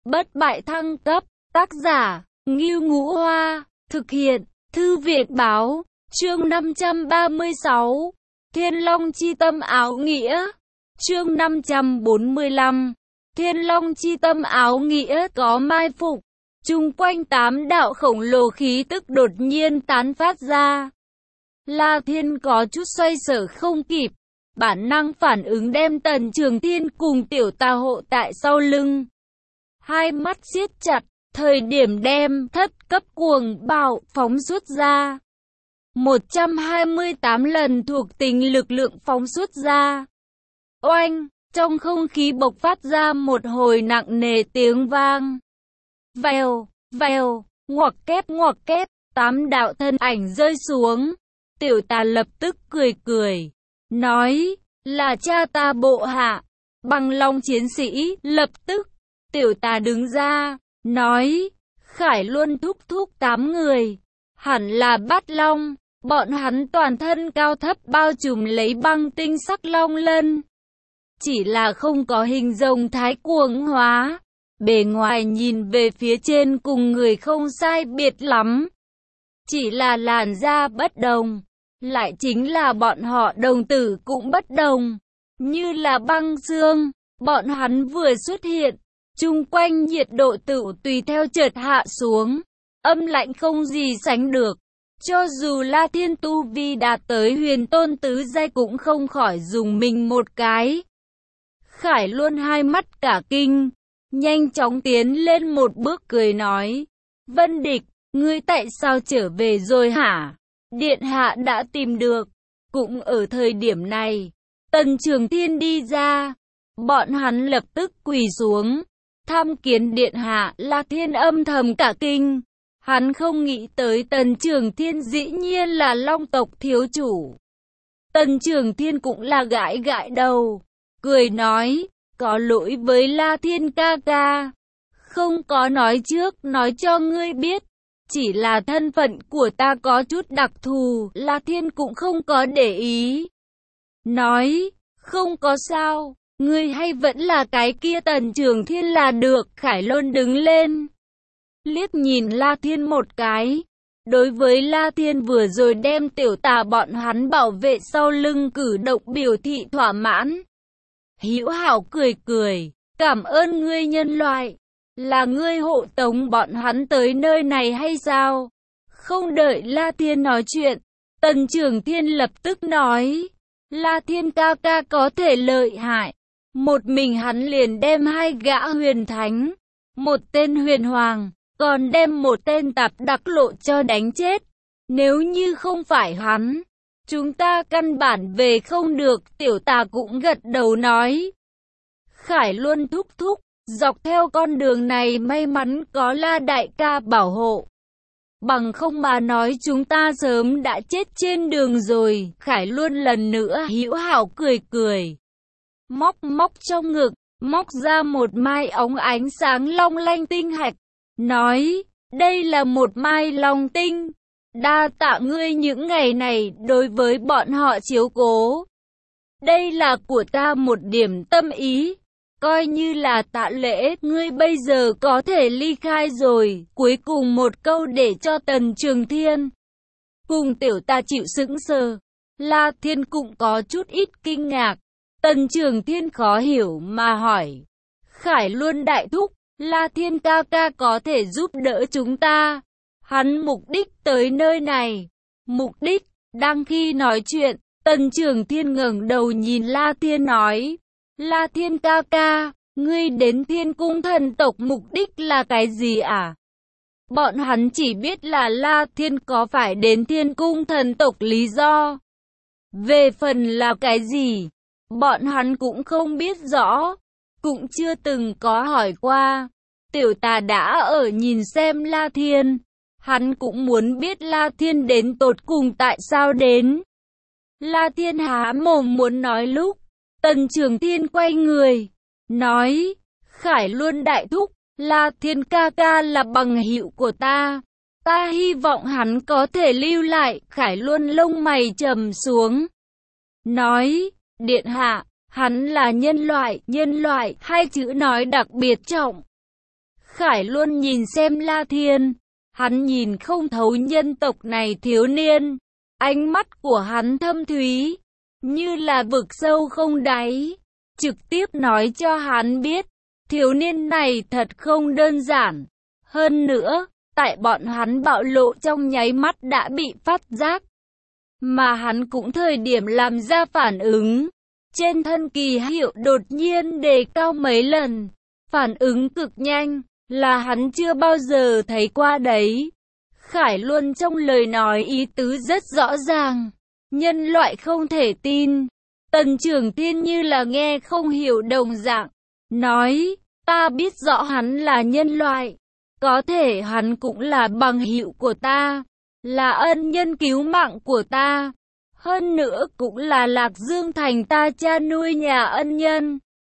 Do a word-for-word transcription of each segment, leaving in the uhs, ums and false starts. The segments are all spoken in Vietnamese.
Bất bại thăng cấp, tác giả, Ngưu Ngũ Hoa, thực hiện, Thư viện Báo, chương năm trăm ba mươi sáu, Thiên Long Chi Tâm Áo Nghĩa, chương năm trăm bốn mươi lăm, Thiên Long Chi Tâm Áo Nghĩa có mai phục, chung quanh tám đạo khổng lồ khí tức đột nhiên tán phát ra. La Thiên có chút xoay sở không kịp, bản năng phản ứng đem Tần Trường Thiên cùng Tiểu Tà hộ tại sau lưng. Hai mắt siết chặt, thời điểm đem thất cấp cuồng bạo phóng xuất ra. một trăm hai mươi tám lần thuộc tính lực lượng phóng xuất ra. Oanh, trong không khí bộc phát ra một hồi nặng nề tiếng vang. Vèo, vèo, ngoặc kép ngoặc kép, tám đạo thân ảnh rơi xuống. Tiểu Tà lập tức cười cười, nói, là cha ta bộ hạ, Bằng Long chiến sĩ. Lập tức, Tiểu Tà đứng ra, nói, Khải Luân thúc thúc tám người, hẳn là Bát Long, bọn hắn toàn thân cao thấp bao trùm lấy băng tinh sắc long lân. Chỉ là không có hình rồng thái cuồng hóa, bề ngoài nhìn về phía trên cùng người không sai biệt lắm. Chỉ là làn da bất đồng, lại chính là bọn họ đồng tử cũng bất đồng, như là băng xương. Bọn hắn vừa xuất hiện, chung quanh nhiệt độ tự tùy theo chợt hạ xuống, âm lạnh không gì sánh được. Cho dù La Thiên tu vi đạt tới huyền tôn tứ giai cũng không khỏi dùng mình một cái. Khải Luân hai mắt cả kinh, nhanh chóng tiến lên một bước cười nói, Vân Địch, ngươi tại sao trở về rồi hả? Điện hạ đã tìm được. Cũng ở thời điểm này, Tần Trường Thiên đi ra, bọn hắn lập tức quỳ xuống, tham kiến điện hạ. La Thiên âm thầm cả kinh, hắn không nghĩ tới Tần Trường Thiên dĩ nhiên là Long tộc thiếu chủ. Tần Trường Thiên cũng là gãi gãi đầu, cười nói, có lỗi với La Thiên ca ca, không có nói trước nói cho ngươi biết, chỉ là thân phận của ta có chút đặc thù. La Thiên cũng không có để ý, nói, không có sao, ngươi hay vẫn là cái kia Tần Trường Thiên là được. Khải Luân đứng lên, liếc nhìn La Thiên một cái. Đối với La Thiên vừa rồi đem Tiểu Tà bọn hắn bảo vệ sau lưng cử động biểu thị thỏa mãn. Hữu hảo cười cười, cảm ơn ngươi nhân loại, là ngươi hộ tống bọn hắn tới nơi này hay sao? Không đợi La Thiên nói chuyện, Tần Trường Thiên lập tức nói, La Thiên ca ca có thể lợi hại, một mình hắn liền đem hai gã huyền thánh, một tên huyền hoàng, còn đem một tên tạp đặc lộ cho đánh chết. Nếu như không phải hắn, chúng ta căn bản về không được. Tiểu Tà cũng gật đầu nói, Khải Luân thúc thúc, dọc theo con đường này may mắn có La đại ca bảo hộ, bằng không mà nói chúng ta sớm đã chết trên đường rồi. Khải Luân lần nữa hữu hảo cười cười, móc móc trong ngực, móc ra một mai óng ánh sáng long lanh tinh hạch, nói, đây là một mai long tinh, đa tạ ngươi những ngày này đối với bọn họ chiếu cố. Đây là của ta một điểm tâm ý, coi như là tạ lễ. Ngươi bây giờ có thể ly khai rồi. Cuối cùng một câu để cho Tần Trường Thiên cùng Tiểu Tà chịu sững sờ. La Thiên cũng có chút ít kinh ngạc. Tần Trường Thiên khó hiểu mà hỏi, Khải Luân đại thúc, La Thiên ca ca có thể giúp đỡ chúng ta? Hắn mục đích tới nơi này. Mục đích? Đang khi nói chuyện, Tần Trường Thiên ngẩng đầu nhìn La Thiên nói, La Thiên ca ca, ngươi đến Thiên Cung thần tộc mục đích là cái gì à? Bọn hắn chỉ biết là La Thiên có phải đến Thiên Cung thần tộc lý do. Về phần là cái gì, bọn hắn cũng không biết rõ, cũng chưa từng có hỏi qua. Tiểu Tà đã ở nhìn xem La Thiên, hắn cũng muốn biết La Thiên đến tột cùng tại sao đến. La Thiên há mồm muốn nói lúc, Tần Trường Thiên quay người, nói, Khải Luân đại thúc, La Thiên ca ca là bằng hữu của ta, ta hy vọng hắn có thể lưu lại. Khải Luân lông mày trầm xuống, nói, điện hạ, hắn là nhân loại. Nhân loại, hai chữ nói đặc biệt trọng. Khải luôn nhìn xem La Thiên, hắn nhìn không thấu nhân tộc này thiếu niên, ánh mắt của hắn thâm thúy, như là vực sâu không đáy, trực tiếp nói cho hắn biết, thiếu niên này thật không đơn giản. Hơn nữa, tại bọn hắn bạo lộ trong nháy mắt đã bị phát giác, mà hắn cũng thời điểm làm ra phản ứng, trên thân kỳ hiệu đột nhiên đề cao mấy lần, phản ứng cực nhanh, là hắn chưa bao giờ thấy qua đấy. Khải luôn trong lời nói ý tứ rất rõ ràng, nhân loại không thể tin. Tần Trường Thiên như là nghe không hiểu đồng dạng, nói, ta biết rõ hắn là nhân loại, có thể hắn cũng là bằng hữu của ta, là ân nhân cứu mạng của ta, hơn nữa cũng là Lạc Dương Thành ta cha nuôi nhà ân nhân.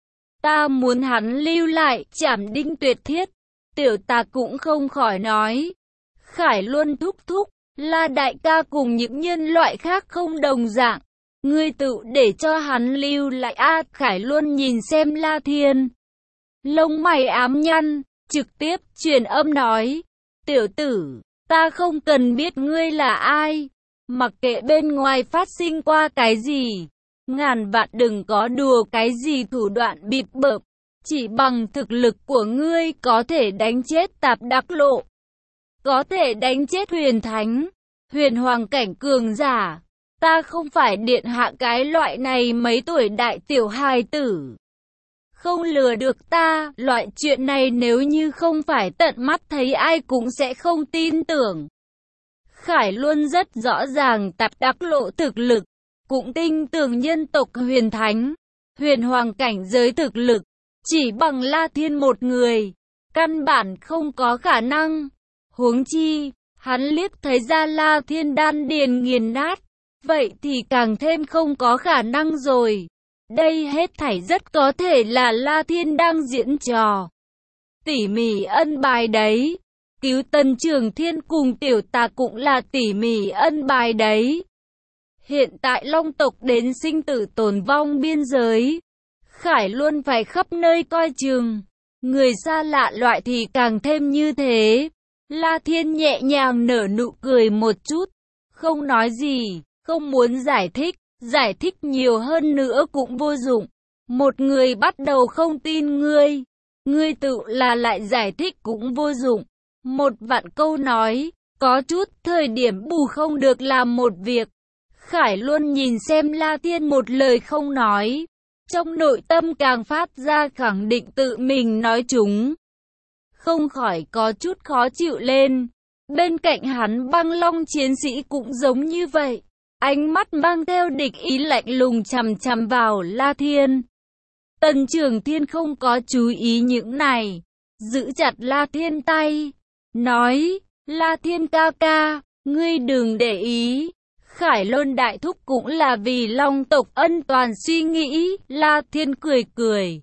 Ta muốn hắn lưu lại, chảm đinh tuyệt thiết. Tiểu Tà cũng không khỏi nói, Khải luôn thúc thúc, là đại ca cùng những nhân loại khác không đồng dạng, ngươi tự để cho hắn lưu lại a. À, Khải luôn nhìn xem La Thiên, lông mày ám nhăn, trực tiếp truyền âm nói, tiểu tử, ta không cần biết ngươi là ai, mặc kệ bên ngoài phát sinh qua cái gì, ngàn vạn đừng có đùa cái gì thủ đoạn bịp bợm, chỉ bằng thực lực của ngươi có thể đánh chết Tạp Đắc Lộ, có thể đánh chết huyền thánh, huyền hoàng cảnh cường giả, ta không phải điện hạ cái loại này mấy tuổi đại tiểu hài tử. Không lừa được ta, loại chuyện này nếu như không phải tận mắt thấy ai cũng sẽ không tin tưởng. Khải luôn rất rõ ràng Tạp Đắc Lộ thực lực, cũng tin tưởng nhân tộc huyền thánh, huyền hoàng cảnh giới thực lực, chỉ bằng La Thiên một người, căn bản không có khả năng. Huống chi, hắn liếc thấy ra La Thiên đan điền nghiền nát, vậy thì càng thêm không có khả năng rồi. Đây hết thảy rất có thể là La Thiên đang diễn trò, tỉ mỉ ân bài đấy. Cứu Tần Trường Thiên cùng Tiểu Tà cũng là tỉ mỉ ân bài đấy. Hiện tại Long tộc đến sinh tử tồn vong biên giới, Khải luôn phải khắp nơi coi chừng, người xa lạ loại thì càng thêm như thế. La Thiên nhẹ nhàng nở nụ cười một chút, không nói gì, không muốn giải thích, giải thích nhiều hơn nữa cũng vô dụng. Một người bắt đầu không tin ngươi, ngươi tự là lại giải thích cũng vô dụng. Một vạn câu nói, có chút thời điểm bù không được làm một việc. Khải luôn nhìn xem La Thiên một lời không nói, trong nội tâm càng phát ra khẳng định tự mình nói chúng, không khỏi có chút khó chịu lên. Bên cạnh hắn Băng Long chiến sĩ cũng giống như vậy, ánh mắt mang theo địch ý lạnh lùng chằm chằm vào La Thiên. Tần Trường Thiên không có chú ý những này, giữ chặt La Thiên tay, nói, La Thiên ca ca, ngươi đừng để ý, Khải Lôn đại thúc cũng là vì Long tộc ân toàn suy nghĩ. La Thiên cười cười,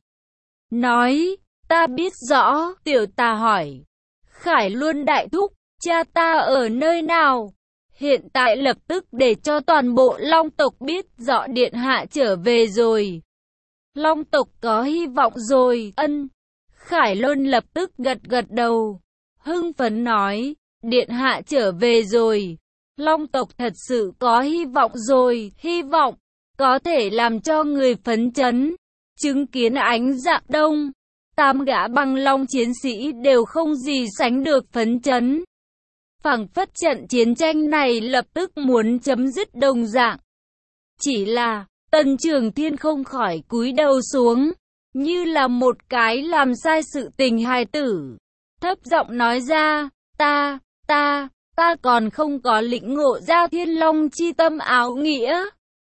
nói, ta biết rõ. Tiểu Tà hỏi, Khải Luân đại thúc, cha ta ở nơi nào? Hiện tại lập tức để cho toàn bộ Long tộc biết rõ điện hạ trở về rồi. Long tộc có hy vọng rồi. Ân. Khải Luân lập tức gật gật đầu, hưng phấn nói, điện hạ trở về rồi. Long tộc thật sự có hy vọng rồi, hy vọng có thể làm cho người phấn chấn. Chứng kiến ánh dạng đông, tám gã Băng Long chiến sĩ đều không gì sánh được phấn chấn. Phảng phất trận chiến tranh này lập tức muốn chấm dứt đồng dạng. Chỉ là, Tần Trường Thiên không khỏi cúi đầu xuống, như là một cái làm sai sự tình hài tử. Thấp giọng nói ra, ta, ta, ta còn không có lĩnh ngộ ra Thiên Long chi tâm áo nghĩa.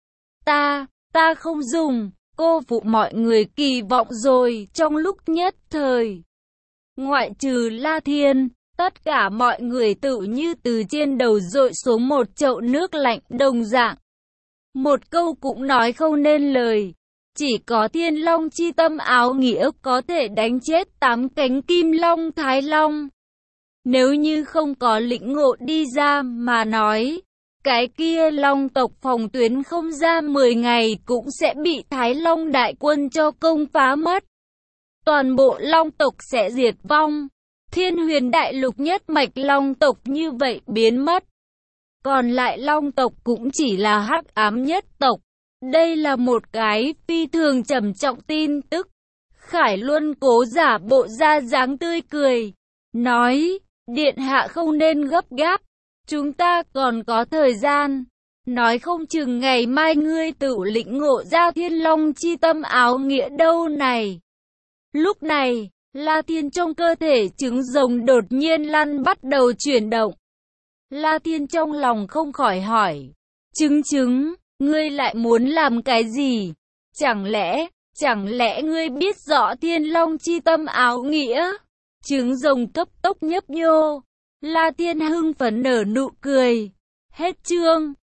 Ta, ta không dùng, cô phụ mọi người kỳ vọng rồi. Trong lúc nhất thời, ngoại trừ La Thiên, tất cả mọi người tự như từ trên đầu dội xuống một chậu nước lạnh đồng dạng. Một câu cũng nói không nên lời. Chỉ có Thiên Long chi tâm áo nghĩa có thể đánh chết tám cánh Kim Long Thái Long. Nếu như không có lĩnh ngộ đi ra mà nói, cái kia Long tộc phòng tuyến không ra mười ngày cũng sẽ bị Thái Long đại quân cho công phá mất. Toàn bộ Long tộc sẽ diệt vong. Thiên Huyền Đại Lục nhất mạch Long tộc như vậy biến mất. Còn lại Long tộc cũng chỉ là hắc ám nhất tộc. Đây là một cái phi thường trầm trọng tin tức. Khải Luân cố giả bộ ra dáng tươi cười, nói, điện hạ không nên gấp gáp, chúng ta còn có thời gian. Nói không chừng ngày mai ngươi tự lĩnh ngộ ra Thiên Long chi tâm áo nghĩa đâu này. Lúc này, La Thiên trong cơ thể trứng rồng đột nhiên lăn bắt đầu chuyển động. La Thiên trong lòng không khỏi hỏi, trứng trứng, ngươi lại muốn làm cái gì? Chẳng lẽ, chẳng lẽ ngươi biết rõ Thiên Long chi tâm áo nghĩa? Trứng rồng cấp tốc nhấp nhô. La Thiên hưng phấn nở nụ cười. Hết chương.